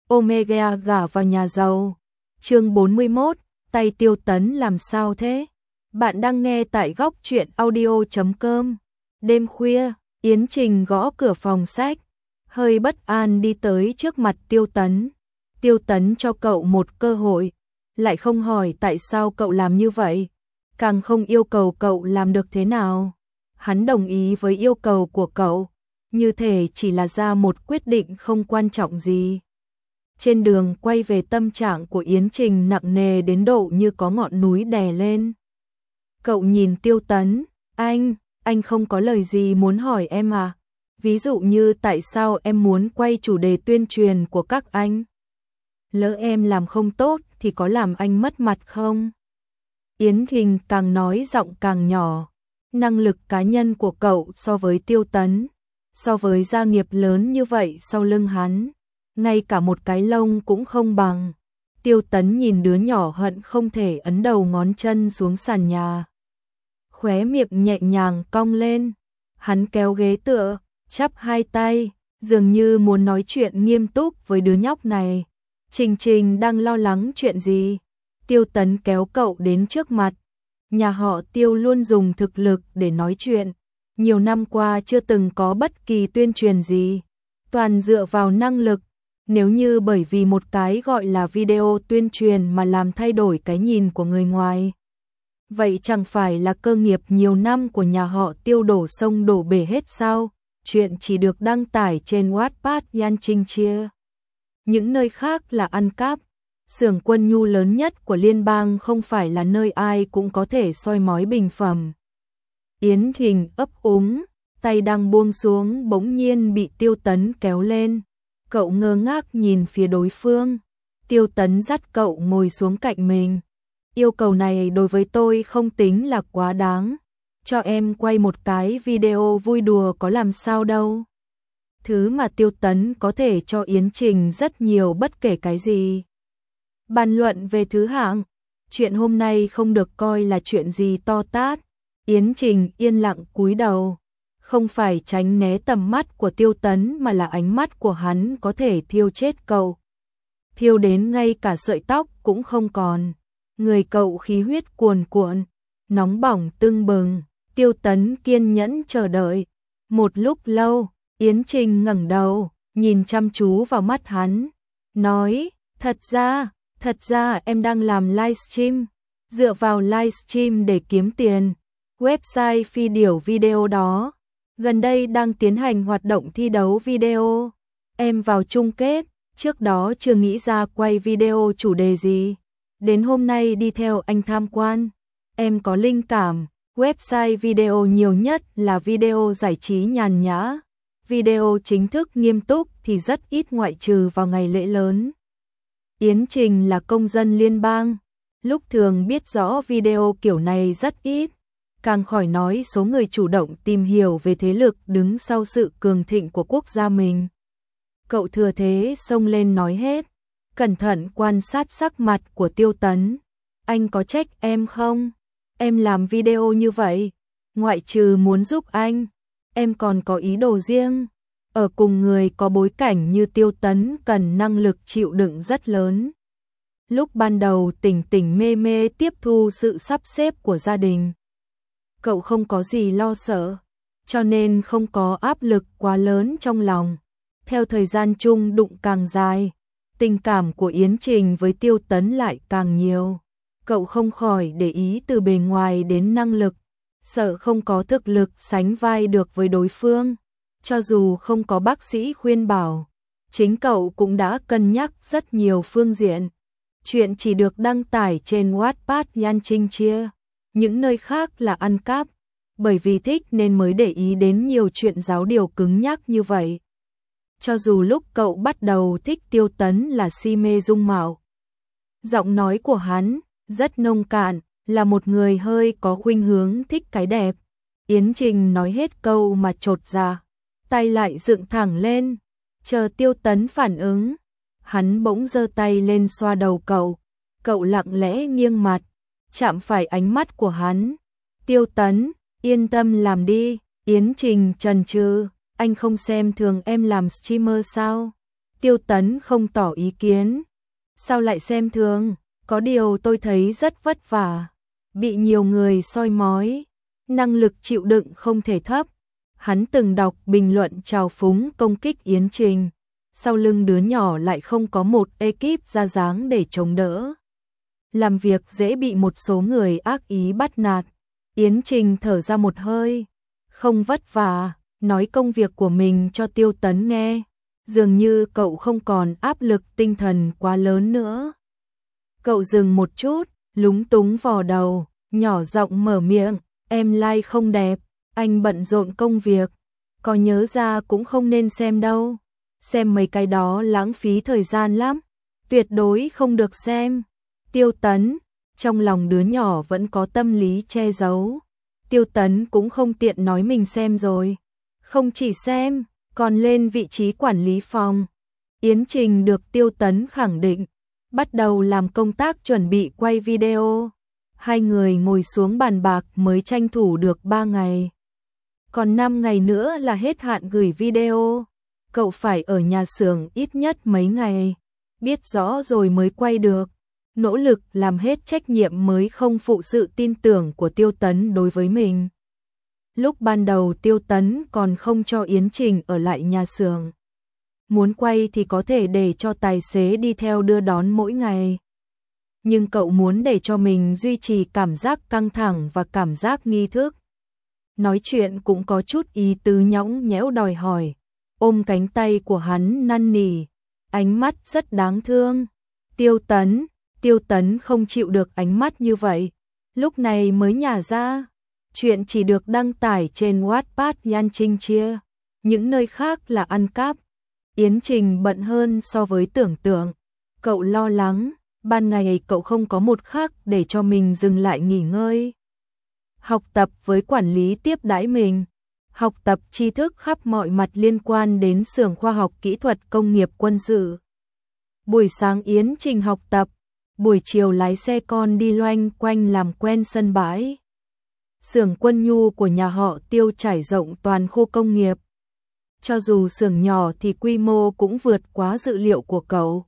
Omega gả vào nhà giàu. Chương 41, tay Tiêu Tấn làm sao thế? Bạn đang nghe tại góc truyện audio.com. Đêm khuya, Yến Trình gõ cửa phòng sách, hơi bất an đi tới trước mặt Tiêu Tấn. Tiêu Tấn cho cậu một cơ hội, lại không hỏi tại sao cậu làm như vậy, càng không yêu cầu cậu làm được thế nào. Hắn đồng ý với yêu cầu của cậu, như thể chỉ là ra một quyết định không quan trọng gì. Trên đường quay về, tâm trạng của Yến Trình nặng nề đến độ như có ngọn núi đè lên. Cậu nhìn Tiêu Tấn, anh không có lời gì muốn hỏi em à? Ví dụ như tại sao em muốn quay chủ đề tuyên truyền của các anh? Lỡ em làm không tốt thì có làm anh mất mặt không? Yến Trình càng nói giọng càng nhỏ. Năng lực cá nhân của cậu so với Tiêu Tấn, so với gia nghiệp lớn như vậy sau lưng hắn, ngay cả một cái lông cũng không bằng. Tiêu Tấn nhìn đứa nhỏ hận không thể ấn đầu ngón chân xuống sàn nhà. Khóe miệng nhẹ nhàng cong lên, hắn kéo ghế tựa, chắp hai tay, dường như muốn nói chuyện nghiêm túc với đứa nhóc này. Trình đang lo lắng chuyện gì? Tiêu Tấn kéo cậu đến trước mặt. Nhà họ Tiêu luôn dùng thực lực để nói chuyện, nhiều năm qua chưa từng có bất kỳ tuyên truyền gì, toàn dựa vào năng lực. Nếu như bởi vì một cái gọi là video tuyên truyền mà làm thay đổi cái nhìn của người ngoài, vậy chẳng phải là cơ nghiệp nhiều năm của nhà họ Tiêu đổ sông đổ bể hết sao? Chuyện chỉ được đăng tải trên Wattpad Yan Trinh chia. Những nơi khác là ăn cắp. Xưởng quân nhu lớn nhất của liên bang không phải là nơi ai cũng có thể soi mói bình phẩm. Yến Trình ấp úng, tay đang buông xuống bỗng nhiên bị Tiêu Tấn kéo lên. Cậu ngơ ngác nhìn phía đối phương. Tiêu Tấn dắt cậu ngồi xuống cạnh mình. Yêu cầu này đối với tôi không tính là quá đáng. Cho em quay một cái video vui đùa có làm sao đâu. Thứ mà Tiêu Tấn có thể cho Yến Trình rất nhiều bất kể cái gì. Bàn luận về thứ hạng, chuyện hôm nay không được coi là chuyện gì to tát. Yến Trình yên lặng cúi đầu, không phải tránh né tầm mắt của Tiêu Tấn mà là ánh mắt của hắn có thể thiêu chết cậu. Thiêu đến ngay cả sợi tóc cũng không còn. Người cậu khí huyết cuồn cuộn, nóng bỏng tưng bừng. Tiêu Tấn kiên nhẫn chờ đợi. Một lúc lâu, Yến Trình ngẩng đầu, nhìn chăm chú vào mắt hắn, nói, thật ra em đang làm livestream, dựa vào livestream để kiếm tiền. Website phi điểu video đó, gần đây đang tiến hành hoạt động thi đấu video. Em vào chung kết, trước đó chưa nghĩ ra quay video chủ đề gì. Đến hôm nay đi theo anh tham quan, em có linh cảm. Website video nhiều nhất là video giải trí nhàn nhã. Video chính thức nghiêm túc thì rất ít, ngoại trừ vào ngày lễ lớn. Yến Trình là công dân liên bang, lúc thường biết rõ video kiểu này rất ít, càng khỏi nói số người chủ động tìm hiểu về thế lực đứng sau sự cường thịnh của quốc gia mình. Cậu thừa thế xông lên nói hết, cẩn thận quan sát sắc mặt của Tiêu Tấn. Anh có trách em không? Em làm video như vậy, ngoại trừ muốn giúp anh, em còn có ý đồ riêng. Ở cùng người có bối cảnh như Tiêu Tấn cần năng lực chịu đựng rất lớn. Lúc ban đầu tỉnh mê mê tiếp thu sự sắp xếp của gia đình, cậu không có gì lo sợ, cho nên không có áp lực quá lớn trong lòng. Theo thời gian chung đụng càng dài, tình cảm của Yến Trình với Tiêu Tấn lại càng nhiều. Cậu không khỏi để ý từ bề ngoài đến năng lực, sợ không có thực lực sánh vai được với đối phương. Cho dù không có bác sĩ khuyên bảo, chính cậu cũng đã cân nhắc rất nhiều phương diện. Chuyện chỉ được đăng tải trên Wattpad Yan Trinh chia, những nơi khác là ăn cắp, bởi vì thích nên mới để ý đến nhiều chuyện giáo điều cứng nhắc như vậy. Cho dù lúc cậu bắt đầu thích Tiêu Tấn là si mê dung mạo, giọng nói của hắn rất nông cạn, là một người hơi có khuynh hướng thích cái đẹp. Yến Trình nói hết câu mà chột dạ, tay lại dựng thẳng lên, chờ Tiêu Tấn phản ứng. Hắn bỗng giơ tay lên xoa đầu cậu lặng lẽ nghiêng mặt, chạm phải ánh mắt của hắn. Tiêu Tấn, yên tâm làm đi. Yến Trình chần chừ, anh không xem thường em làm streamer sao? Tiêu Tấn không tỏ ý kiến. Sao lại xem thường, có điều tôi thấy rất vất vả, bị nhiều người soi mói, năng lực chịu đựng không thể thấp. Hắn từng đọc bình luận trào phúng công kích Yến Trình, sau lưng đứa nhỏ lại không có một ekip ra dáng để chống đỡ. Làm việc dễ bị một số người ác ý bắt nạt. Yến Trình thở ra một hơi, không vất vả, nói công việc của mình cho Tiêu Tấn nghe. Dường như cậu không còn áp lực tinh thần quá lớn nữa. Cậu dừng một chút, lúng túng vò đầu, nhỏ giọng mở miệng, em like không đẹp, anh bận rộn công việc, có nhớ ra cũng không nên xem đâu. Xem mấy cái đó lãng phí thời gian lắm, tuyệt đối không được xem. Tiêu Tấn, trong lòng đứa nhỏ vẫn có tâm lý che giấu. Tiêu Tấn cũng không tiện nói mình xem rồi. Không chỉ xem, còn lên vị trí quản lý phòng. Yến Trình được Tiêu Tấn khẳng định, bắt đầu làm công tác chuẩn bị quay video. Hai người ngồi xuống bàn bạc mới tranh thủ được 3 ngày. Còn 5 ngày nữa là hết hạn gửi video. Cậu phải ở nhà xưởng ít nhất mấy ngày, biết rõ rồi mới quay được. Nỗ lực làm hết trách nhiệm mới không phụ sự tin tưởng của Tiêu Tấn đối với mình. Lúc ban đầu Tiêu Tấn còn không cho Yến Trình ở lại nhà xưởng. Muốn quay thì có thể để cho tài xế đi theo đưa đón mỗi ngày. Nhưng cậu muốn để cho mình duy trì cảm giác căng thẳng và cảm giác nghi thức. Nói chuyện cũng có chút ý tứ nhõng nhẽo đòi hỏi. Ôm cánh tay của hắn năn nỉ, ánh mắt rất đáng thương. Tiêu Tấn không chịu được ánh mắt như vậy, lúc này mới nhả ra. Chuyện chỉ được đăng tải trên Wattpad Yan Trinh chia, những nơi khác là ăn cắp. Yến Trình bận hơn so với tưởng tượng, cậu lo lắng, ban ngày cậu không có một khắc để cho mình dừng lại nghỉ ngơi. Học tập với quản lý tiếp đãi mình, học tập tri thức khắp mọi mặt liên quan đến xưởng khoa học kỹ thuật công nghiệp quân sự. Buổi sáng Yến Trình học tập, buổi chiều lái xe con đi loanh quanh làm quen sân bãi. Xưởng quân nhu của nhà họ Tiêu trải rộng toàn khu công nghiệp. Cho dù xưởng nhỏ thì quy mô cũng vượt quá dự liệu của cậu.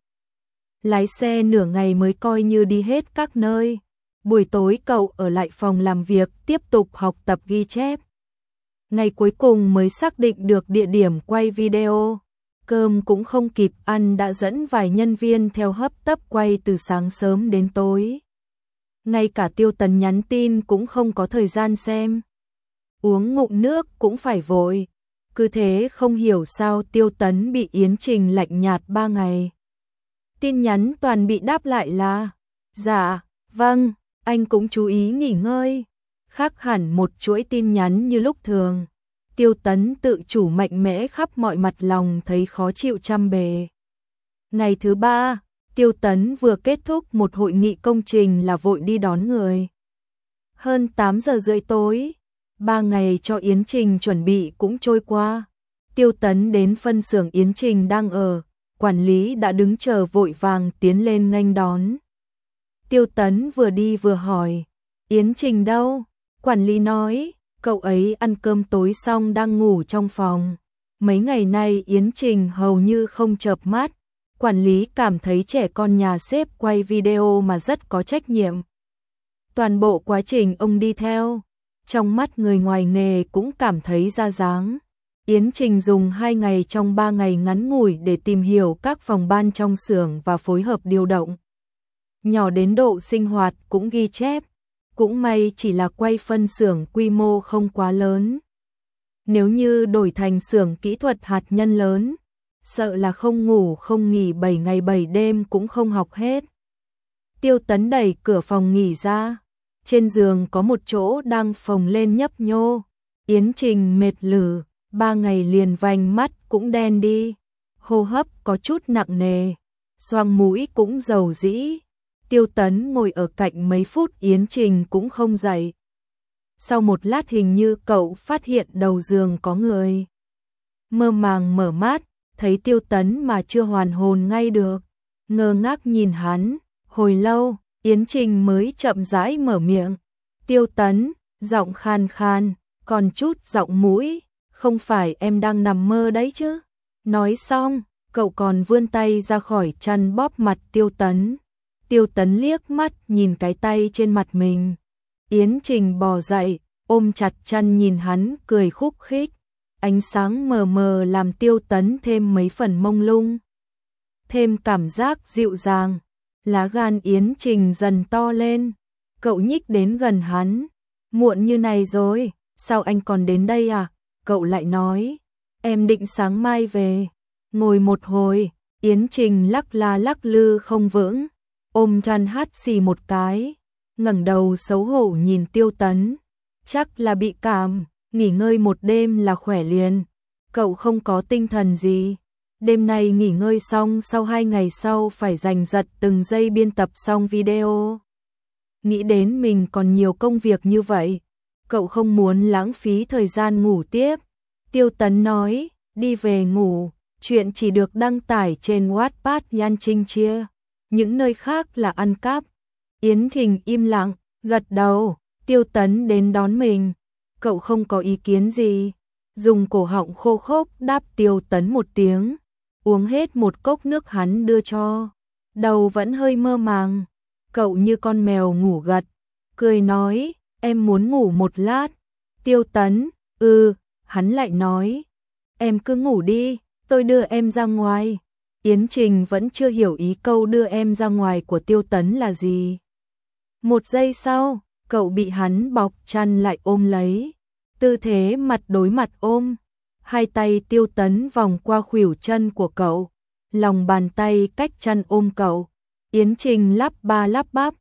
Lái xe nửa ngày mới coi như đi hết các nơi. Buổi tối cậu ở lại phòng làm việc tiếp tục học tập ghi chép. Ngày cuối cùng mới xác định được địa điểm quay video. Cơm cũng không kịp ăn đã dẫn vài nhân viên theo hấp tấp quay từ sáng sớm đến tối. Ngay cả Tiêu Tấn nhắn tin cũng không có thời gian xem. Uống ngụm nước cũng phải vội. Cứ thế không hiểu sao Tiêu Tấn bị Yến Trình lạnh nhạt 3 ngày. Tin nhắn toàn bị đáp lại là dạ, vâng, anh cũng chú ý nghỉ ngơi. Khác hẳn một chuỗi tin nhắn như lúc thường. Tiêu Tấn tự chủ mạnh mẽ khắp mọi mặt lòng thấy khó chịu trăm bề. Ngày thứ 3, Tiêu Tấn vừa kết thúc một hội nghị công trình là vội đi đón người. Hơn 8 giờ rưỡi tối, 3 ngày cho Yến Trình chuẩn bị cũng trôi qua. Tiêu Tấn đến phân xưởng Yến Trình đang ở, quản lý đã đứng chờ vội vàng tiến lên nghênh đón. Tiêu Tấn vừa đi vừa hỏi, Yến Trình đâu? Quản lý nói, cậu ấy ăn cơm tối xong đang ngủ trong phòng. Mấy ngày nay Yến Trình hầu như không chợp mắt. Quản lý cảm thấy trẻ con nhà sếp quay video mà rất có trách nhiệm. Toàn bộ quá trình ông đi theo, trong mắt người ngoài nghề cũng cảm thấy ra dáng. Yến Trình dùng 2 ngày trong 3 ngày ngắn ngủi để tìm hiểu các phòng ban trong xưởng và phối hợp điều động. Nhỏ đến độ sinh hoạt cũng ghi chép. Cũng may chỉ là quay phân xưởng quy mô không quá lớn. Nếu như đổi thành xưởng kỹ thuật hạt nhân lớn, sợ là không ngủ không nghỉ 7 ngày 7 đêm cũng không học hết. Tiêu Tấn đẩy cửa phòng nghỉ ra. Trên giường có một chỗ đang phồng lên nhấp nhô. Yến Trình mệt lử, 3 ngày liền vành mắt cũng đen đi. Hô hấp có chút nặng nề. Xoang mũi cũng dầu dĩ. Tiêu Tấn ngồi ở cạnh mấy phút Yến Trình cũng không dậy. Sau một lát hình như cậu phát hiện đầu giường có người. Mơ màng mở mắt, thấy Tiêu Tấn mà chưa hoàn hồn ngay được. Ngơ ngác nhìn hắn, hồi lâu, Yến Trình mới chậm rãi mở miệng. Tiêu Tấn, giọng khan khan, còn chút giọng mũi, không phải em đang nằm mơ đấy chứ. Nói xong, Cậu còn vươn tay ra khỏi chăn bóp mặt Tiêu Tấn. Tiêu Tấn liếc mắt nhìn cái tay trên mặt mình. Yến Trình bò dậy, ôm chặt chăn nhìn hắn cười khúc khích. Ánh sáng mờ mờ làm Tiêu Tấn thêm mấy phần mông lung. Thêm cảm giác dịu dàng. Lá gan Yến Trình dần to lên. Cậu nhích đến gần hắn. Muộn như này rồi, sao anh còn đến đây à? Cậu lại nói, em định sáng mai về. Ngồi một hồi, Yến Trình lắc la lắc lư không vững. Ôm chăn hắt xì một cái. Ngẩng đầu xấu hổ nhìn Tiêu Tấn. Chắc là bị cảm, nghỉ ngơi một đêm là khỏe liền. Cậu không có tinh thần gì. Đêm nay nghỉ ngơi xong, sau 2 ngày sau phải giành giật từng giây biên tập xong video. Nghĩ đến mình còn nhiều công việc như vậy, cậu không muốn lãng phí thời gian ngủ tiếp. Tiêu Tấn nói, đi về ngủ, chuyện chỉ được đăng tải trên Wattpad Yan Trinh chia, những nơi khác là ăn cắp. Yến Trình im lặng, gật đầu. Tiêu Tấn đến đón mình, cậu không có ý kiến gì. Dùng cổ họng khô khốc đáp Tiêu Tấn một tiếng, uống hết một cốc nước hắn đưa cho. Đầu vẫn hơi mơ màng, cậu như con mèo ngủ gật, cười nói, em muốn ngủ một lát. Tiêu Tấn, hắn lại nói, em cứ ngủ đi, tôi đưa em ra ngoài. Yến Trình vẫn chưa hiểu ý câu đưa em ra ngoài của Tiêu Tấn là gì. Một giây sau, cậu bị hắn bọc chăn lại ôm lấy. Tư thế mặt đối mặt ôm. Hai tay Tiêu Tấn vòng qua khuỷu chân của cậu. Lòng bàn tay cách chăn ôm cậu. Yến Trình lắp ba lắp bắp.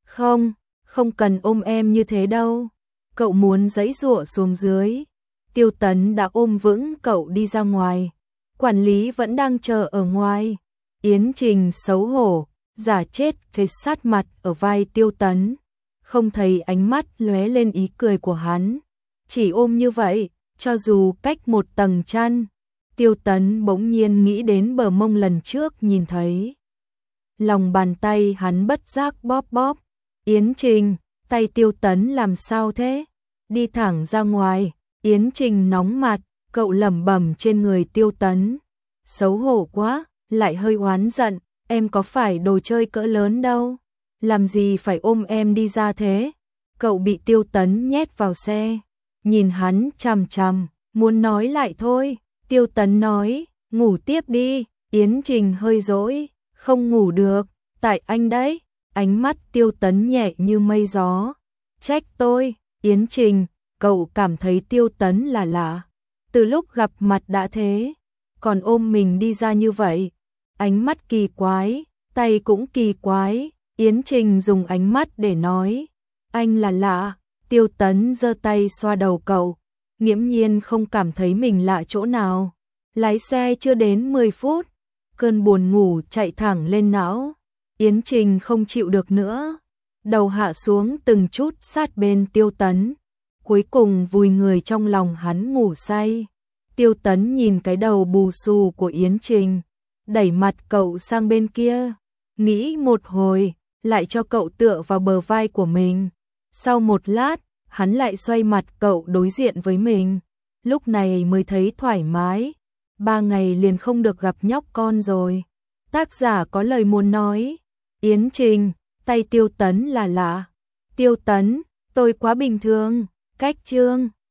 Không cần ôm em như thế đâu. Cậu muốn giãy giụa xuống dưới. Tiêu Tấn đã ôm vững cậu đi ra ngoài. Quản lý vẫn đang chờ ở ngoài. Yến Trình xấu hổ, giả chết kề sát mặt ở vai Tiêu Tấn. Không thấy ánh mắt lóe lên ý cười của hắn. Chỉ ôm như vậy, cho dù cách một tầng chăn. Tiêu Tấn bỗng nhiên nghĩ đến bờ mông lần trước nhìn thấy. Lòng bàn tay hắn bất giác bóp bóp. Yến Trình, tay Tiêu Tấn làm sao thế? Đi thẳng ra ngoài. Yến Trình nóng mặt, cậu lẩm bẩm trên người Tiêu Tấn. Xấu hổ quá, lại hơi oán giận, em có phải đồ chơi cỡ lớn đâu. Làm gì phải ôm em đi ra thế? Cậu bị Tiêu Tấn nhét vào xe. Nhìn hắn chằm chằm, muốn nói lại thôi. Tiêu Tấn nói, ngủ tiếp đi. Yến Trình hơi dỗi, không ngủ được, tại anh đấy. Ánh mắt Tiêu Tấn nhẹ như mây gió. Trách tôi. Yến Trình, cậu cảm thấy Tiêu Tấn là lạ. Từ lúc gặp mặt đã thế, còn ôm mình đi ra như vậy. Ánh mắt kỳ quái, tay cũng kỳ quái. Yến Trình dùng ánh mắt để nói, anh là lạ. Tiêu Tấn giơ tay xoa đầu cậu, nghiễm nhiên không cảm thấy mình lạ chỗ nào. Lái xe chưa đến 10 phút, cơn buồn ngủ chạy thẳng lên não. Yến Trình không chịu được nữa, đầu hạ xuống từng chút sát bên Tiêu Tấn. Cuối cùng vùi người trong lòng hắn ngủ say. Tiêu Tấn nhìn cái đầu bù xù của Yến Trình, đẩy mặt cậu sang bên kia, nghĩ một hồi, lại cho cậu tựa vào bờ vai của mình. Sau một lát, hắn lại xoay mặt cậu đối diện với mình. Lúc này mới thấy thoải mái. 3 ngày liền không được gặp nhóc con rồi. Tác giả có lời muốn nói. Yến Trình, tay Tiêu Tấn là lạ. Tiêu Tấn, tôi quá bình thường. Cách chương